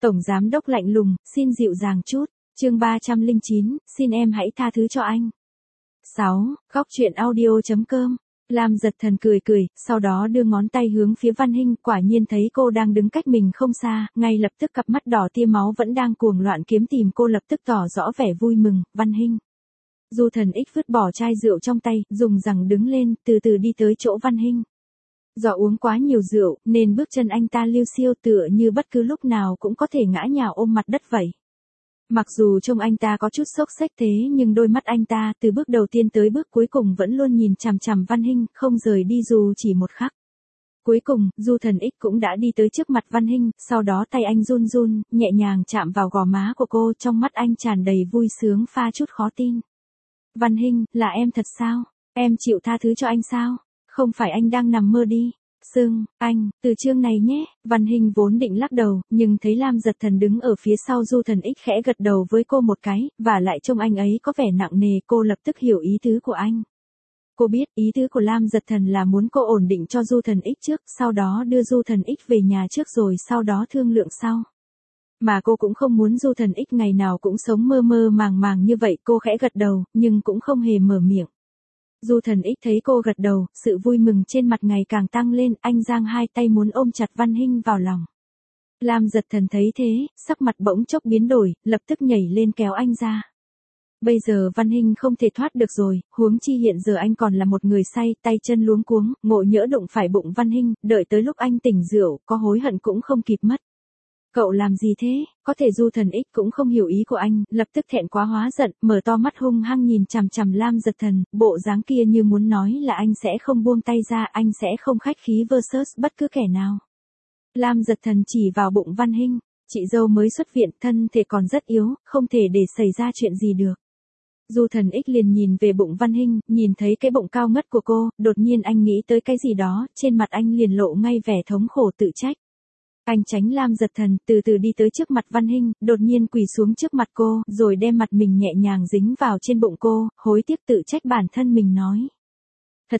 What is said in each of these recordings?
Tổng giám đốc lạnh lùng, xin dịu dàng chút. Chương 309, xin em hãy tha thứ cho anh. 6. Góc truyện audio.com. Lam Giật Thần cười cười, sau đó đưa ngón tay hướng phía Văn Hinh, quả nhiên thấy cô đang đứng cách mình không xa, ngay lập tức cặp mắt đỏ tia máu vẫn đang cuồng loạn kiếm tìm cô, lập tức tỏ rõ vẻ vui mừng. Văn Hinh. Du Thần X vứt bỏ chai rượu trong tay, dùng rằng đứng lên, từ từ đi tới chỗ Văn Hinh. Do uống quá nhiều rượu, nên bước chân anh ta liêu xiêu, tựa như bất cứ lúc nào cũng có thể ngã nhào ôm mặt đất vậy. Mặc dù trông anh ta có chút xốc xếch thế nhưng đôi mắt anh ta từ bước đầu tiên tới bước cuối cùng vẫn luôn nhìn chằm chằm Văn Hinh, không rời đi dù chỉ một khắc. Cuối cùng, Du Thần X cũng đã đi tới trước mặt Văn Hinh, sau đó tay anh run run, nhẹ nhàng chạm vào gò má của cô, trong mắt anh tràn đầy vui sướng pha chút khó tin. Văn Hinh, là em thật sao? Em chịu tha thứ cho anh sao? Không phải anh đang nằm mơ đi. Anh, từ chương này nhé. Văn Hinh vốn định lắc đầu, nhưng thấy Lam Giật Thần đứng ở phía sau Du Thần X khẽ gật đầu với cô một cái, và lại trông anh ấy có vẻ nặng nề, cô lập tức hiểu ý tứ của anh. Cô biết ý tứ của Lam Giật Thần là muốn cô ổn định cho Du Thần X trước, sau đó đưa Du Thần X về nhà trước rồi sau đó thương lượng sau. Mà cô cũng không muốn Du Thần X ngày nào cũng sống mơ mơ màng màng như vậy, cô khẽ gật đầu, nhưng cũng không hề mở miệng. Du Thần X thấy cô gật đầu, sự vui mừng trên mặt ngày càng tăng lên, anh giang hai tay muốn ôm chặt Văn Hinh vào lòng. Lam Giật Thần thấy thế, sắc mặt bỗng chốc biến đổi, lập tức nhảy lên kéo anh ra. Bây giờ Văn Hinh không thể thoát được rồi, huống chi hiện giờ anh còn là một người say, tay chân luống cuống, ngộ nhỡ đụng phải bụng Văn Hinh, đợi tới lúc anh tỉnh rượu, có hối hận cũng không kịp mất. Cậu làm gì thế? Có thể Du Thần X cũng không hiểu ý của anh, lập tức thẹn quá hóa giận, mở to mắt hung hăng nhìn chằm chằm Lam Giật Thần, bộ dáng kia như muốn nói là anh sẽ không buông tay ra, anh sẽ không khách khí versus bất cứ kẻ nào. Lam Giật Thần chỉ vào bụng Văn Hinh, chị dâu mới xuất viện, thân thể còn rất yếu, không thể để xảy ra chuyện gì được. Du Thần X liền nhìn về bụng Văn Hinh, nhìn thấy cái bụng cao ngất của cô, đột nhiên anh nghĩ tới cái gì đó, trên mặt anh liền lộ ngay vẻ thống khổ tự trách. Anh tránh Lam Giật Thần, từ từ đi tới trước mặt Văn Hinh, đột nhiên quỳ xuống trước mặt cô, rồi đem mặt mình nhẹ nhàng dính vào trên bụng cô, hối tiếc tự trách bản thân mình nói. Thật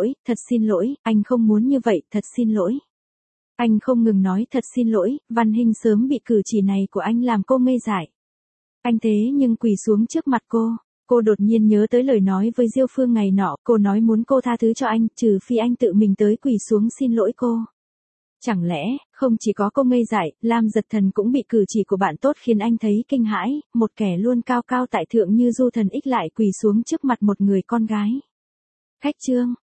xin lỗi, anh không muốn như vậy, thật xin lỗi. Anh không ngừng nói thật xin lỗi, Văn Hinh sớm bị cử chỉ này của anh làm cô ngây dại. Anh thế nhưng quỳ xuống trước mặt cô đột nhiên nhớ tới lời nói với Diêu Phương ngày nọ, cô nói muốn cô tha thứ cho anh, trừ phi anh tự mình tới quỳ xuống xin lỗi cô. Chẳng lẽ, không chỉ có cô ngây dại, Lam Giật Thần cũng bị cử chỉ của bạn tốt khiến anh thấy kinh hãi, một kẻ luôn cao cao tại thượng như Du Thần X lại quỳ xuống trước mặt một người con gái. Khách trương,